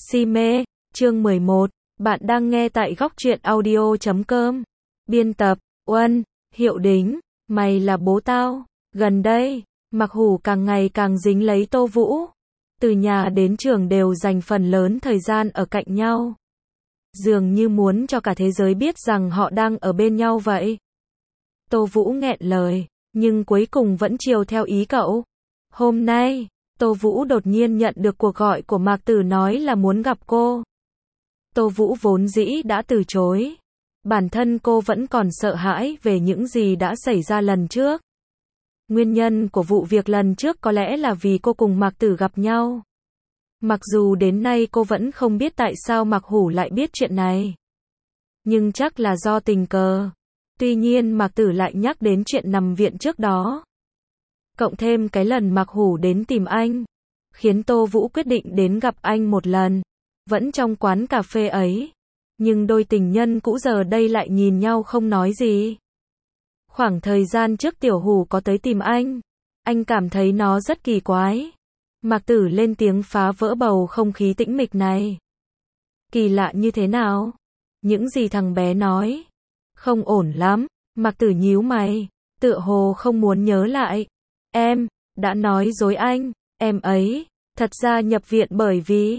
Si mê, chương 11, bạn đang nghe tại góc truyện audio.com. Biên tập, Uân, Hiệu Đính, mày là bố tao. Gần đây, Mặc Hủ càng ngày càng dính lấy Tô Vũ. Từ nhà đến trường đều dành phần lớn thời gian ở cạnh nhau. Dường như muốn cho cả thế giới biết rằng họ đang ở bên nhau vậy. Tô Vũ nghẹn lời, nhưng cuối cùng vẫn chiều theo ý cậu. Hôm nay, Tô Vũ đột nhiên nhận được cuộc gọi của Mạc Tử nói là muốn gặp cô. Tô Vũ vốn dĩ đã từ chối. Bản thân cô vẫn còn sợ hãi về những gì đã xảy ra lần trước. Nguyên nhân của vụ việc lần trước có lẽ là vì cô cùng Mạc Tử gặp nhau. Mặc dù đến nay cô vẫn không biết tại sao Mạc Hủ lại biết chuyện này. Nhưng chắc là do tình cờ. Tuy nhiên Mạc Tử lại nhắc đến chuyện nằm viện trước đó. Cộng thêm cái lần Mạc Hủ đến tìm anh, khiến Tô Vũ quyết định đến gặp anh một lần. Vẫn trong quán cà phê ấy. Nhưng đôi tình nhân cũ giờ đây lại nhìn nhau không nói gì. Khoảng thời gian trước Tiểu Hủ có tới tìm anh cảm thấy nó rất kỳ quái. Mạc Tử lên tiếng phá vỡ bầu không khí tĩnh mịch này. Kỳ lạ như thế nào? Những gì thằng bé nói? Không ổn lắm. Mạc Tử nhíu mày, tựa hồ không muốn nhớ lại. Em đã nói dối anh, em ấy thật ra nhập viện bởi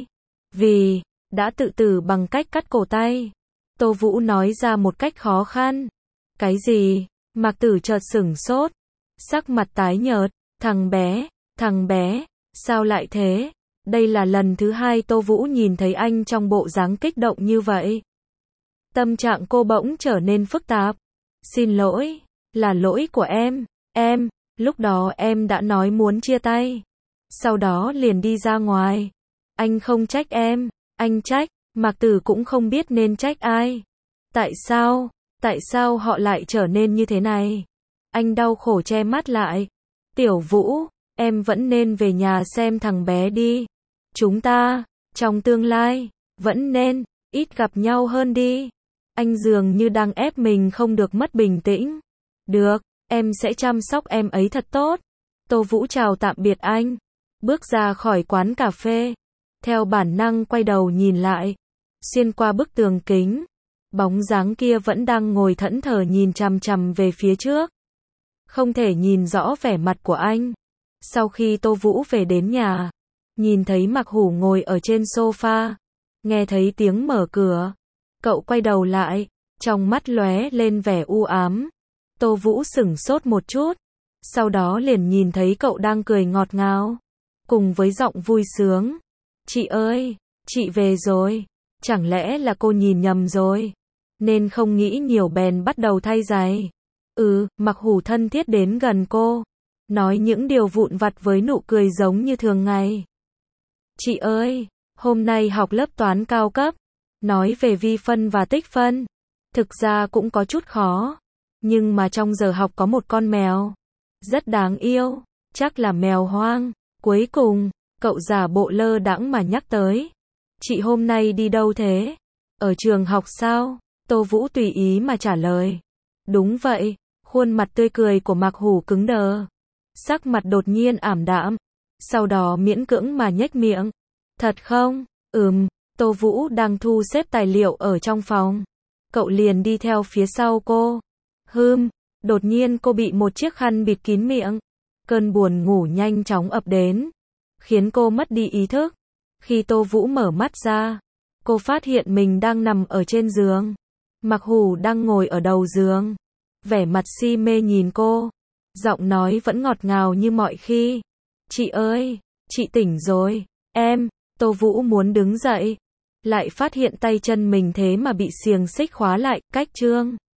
vì đã tự tử bằng cách cắt cổ tay. Tô Vũ nói ra một cách khó khăn. Cái gì? Mạc Tử chợt sửng sốt, sắc mặt tái nhợt. Thằng bé, sao lại thế? Đây là lần thứ hai Tô Vũ nhìn thấy anh trong bộ dáng kích động như vậy. Tâm trạng cô bỗng trở nên phức tạp. Xin lỗi, là lỗi của em, lúc đó em đã nói muốn chia tay. Sau đó liền đi ra ngoài. Anh không trách em, anh trách, Mạc Tử cũng không biết nên trách ai. Tại sao họ lại trở nên như thế này? Anh đau khổ che mắt lại. Tiểu Vũ, em vẫn nên về nhà xem thằng bé đi. Chúng ta, trong tương lai, vẫn nên, ít gặp nhau hơn đi. Anh dường như đang ép mình không được mất bình tĩnh. Được, em sẽ chăm sóc em ấy thật tốt. Tô Vũ chào tạm biệt anh. Bước ra khỏi quán cà phê. Theo bản năng quay đầu nhìn lại. Xuyên qua bức tường kính. Bóng dáng kia vẫn đang ngồi thẫn thờ nhìn chằm chằm về phía trước. Không thể nhìn rõ vẻ mặt của anh. Sau khi Tô Vũ về đến nhà, nhìn thấy Mạc Hủ ngồi ở trên sofa, nghe thấy tiếng mở cửa, cậu quay đầu lại, trong mắt lóe lên vẻ u ám. Tô Vũ sửng sốt một chút, sau đó liền nhìn thấy cậu đang cười ngọt ngào, cùng với giọng vui sướng. Chị ơi, chị về rồi. Chẳng lẽ là cô nhìn nhầm rồi, nên không nghĩ nhiều bèn bắt đầu thay giày. Mạc Hủ thân thiết đến gần cô, nói những điều vụn vặt với nụ cười giống như thường ngày. Chị ơi, hôm nay học lớp toán cao cấp, nói về vi phân và tích phân. Thực ra cũng có chút khó, nhưng mà trong giờ học có một con mèo, rất đáng yêu, chắc là mèo hoang. Cuối cùng, cậu giả bộ lơ đãng mà nhắc tới. Chị hôm nay đi đâu thế? Ở trường học sao? Tô Vũ tùy ý mà trả lời. Đúng vậy. Khuôn mặt tươi cười của Mạc Hủ cứng đờ. Sắc mặt đột nhiên ảm đạm. Sau đó miễn cưỡng mà nhếch miệng. Thật không? Tô Vũ đang thu xếp tài liệu ở trong phòng. Cậu liền đi theo phía sau cô. Đột nhiên cô bị một chiếc khăn bịt kín miệng. Cơn buồn ngủ nhanh chóng ập đến, khiến cô mất đi ý thức. Khi Tô Vũ mở mắt ra, cô phát hiện mình đang nằm ở trên giường. Mạc Hủ đang ngồi ở đầu giường, vẻ mặt si mê nhìn cô. Giọng nói vẫn ngọt ngào như mọi khi. Chị ơi, chị tỉnh rồi. Tô Vũ muốn đứng dậy, lại phát hiện tay chân mình thế mà bị xiềng xích khóa lại. Cách chương